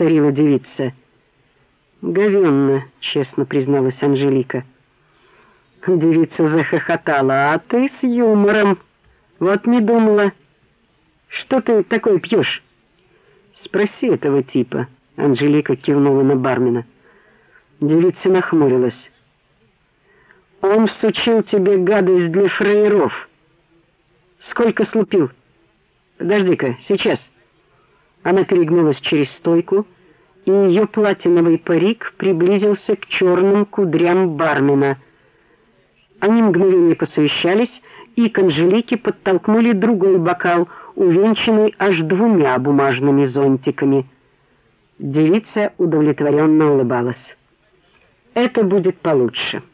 повторила девица. «Говенно», — честно призналась Анжелика. Девица захохотала. «А ты с юмором. Вот не думала. Что ты такое пьешь?» «Спроси этого типа», — Анжелика кивнула на бармена. Девица нахмурилась. «Он всучил тебе гадость для фраеров. Сколько слупил?» «Подожди-ка, сейчас». Она перегнулась через стойку, и ее платиновый парик приблизился к черным кудрям бармена. Они мгновение посовещались, и к Анжелике подтолкнули другой бокал, увенчанный аж 2 бумажными зонтиками. Девица удовлетворенно улыбалась. «Это будет получше».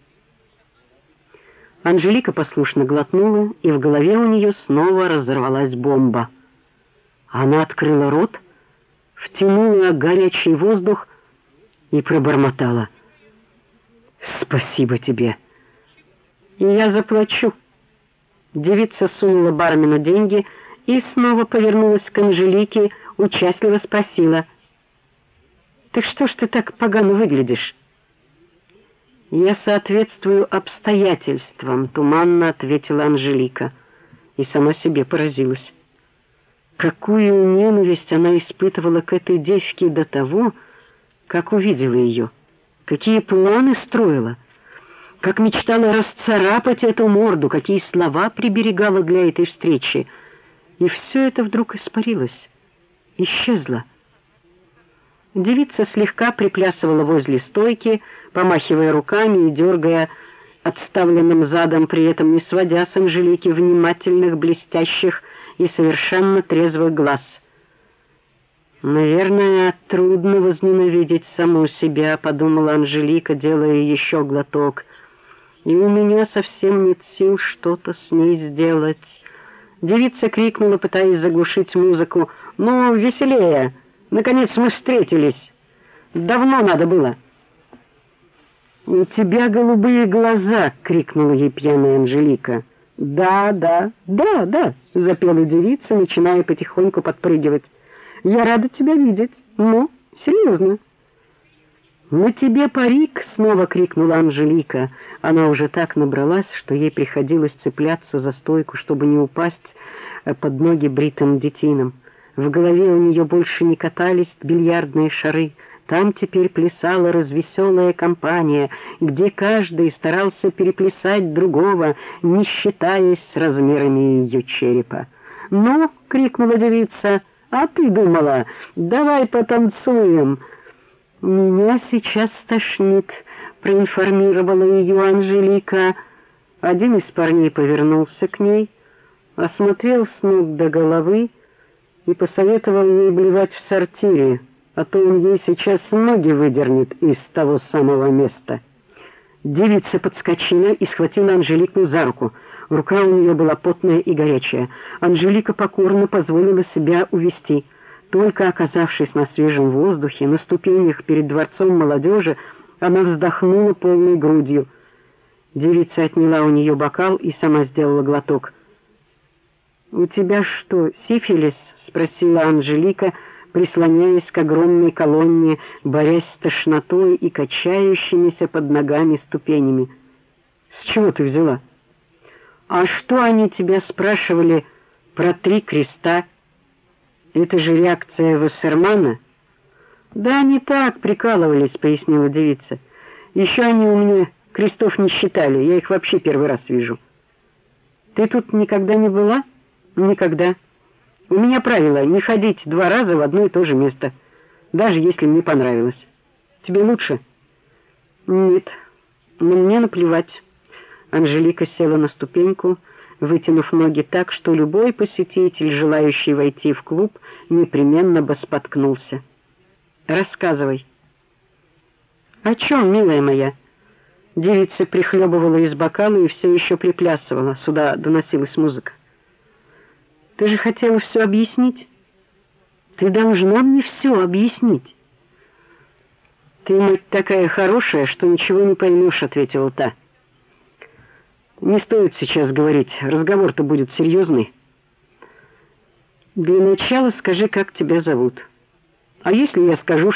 Анжелика послушно глотнула, и в голове у нее снова разорвалась бомба. Она открыла рот, втянула горячий воздух и пробормотала: «Спасибо тебе. И я заплачу». Девица сунула бармену деньги и снова повернулась к Анжелике, участливо спросила: «Так что ж ты так погано выглядишь?» «Я соответствую обстоятельствам», — туманно ответила Анжелика, и сама себе поразилась. Какую ненависть она испытывала к этой девке до того, как увидела ее, какие планы строила, как мечтала расцарапать эту морду, какие слова приберегала для этой встречи. И все это вдруг испарилось, исчезло. Девица слегка приплясывала возле стойки, помахивая руками и дергая отставленным задом, при этом не сводя с Анжелики внимательных, блестящих и совершенно трезвых глаз. «Наверное, трудно возненавидеть саму себя», — подумала Анжелика, делая еще глоток. «И у меня совсем нет сил что-то с ней сделать». Девица крикнула, пытаясь заглушить музыку: «Ну, веселее! Наконец мы встретились! Давно надо было!» «У тебя голубые глаза!» — крикнула ей пьяная Анжелика. «Да, да, да, да!» — запела девица, начиная потихоньку подпрыгивать. «Я рада тебя видеть. Ну, серьезно!» «На тебе парик!» — снова крикнула Анжелика. Она уже так набралась, что ей приходилось цепляться за стойку, чтобы не упасть под ноги бритым детинам. В голове у нее больше не катались бильярдные шары. Там теперь плясала развеселая компания, где каждый старался переплясать другого, не считаясь с размерами ее черепа. «Ну!» — крикнула девица. «А ты думала? Давай потанцуем!» «Меня сейчас стошнит», — проинформировала ее Анжелика. Один из парней повернулся к ней, осмотрел с ног до головы и посоветовал ей блевать в сортире, а то он ей сейчас ноги выдернет из того самого места. Девица подскочила и схватила Анжелику за руку. Рука у нее была потная и горячая. Анжелика покорно позволила себя увести. Только оказавшись на свежем воздухе, на ступенях перед дворцом молодежи, она вздохнула полной грудью. Девица отняла у нее бокал и сама сделала глоток. «У тебя что, сифилис?» — спросила Анжелика, прислоняясь к огромной колонне, борясь с тошнотой и качающимися под ногами ступенями. «С чего ты взяла?» «А что они тебя спрашивали про 3 креста? Это же реакция Вассермана?» «Да они так прикалывались», — пояснила девица. «Еще они у меня крестов не считали, я их вообще первый раз вижу». «Ты тут никогда не была?» «Никогда. У меня правило не ходить 2 раза в одно и то же место, даже если мне понравилось. Тебе лучше?» «Нет, но мне наплевать». Анжелика села на ступеньку, вытянув ноги так, что любой посетитель, желающий войти в клуб, непременно бы споткнулся. «Рассказывай». «О чем, милая моя?» Девица прихлебывала из бокала и все еще приплясывала. Сюда доносилась музыка. «Ты же хотела все объяснить? Ты должна мне все объяснить». «Ты, мать, такая хорошая, что ничего не поймешь», — ответила та. «Не стоит сейчас говорить, разговор-то будет серьезный. Для начала скажи, как тебя зовут. А если я скажу,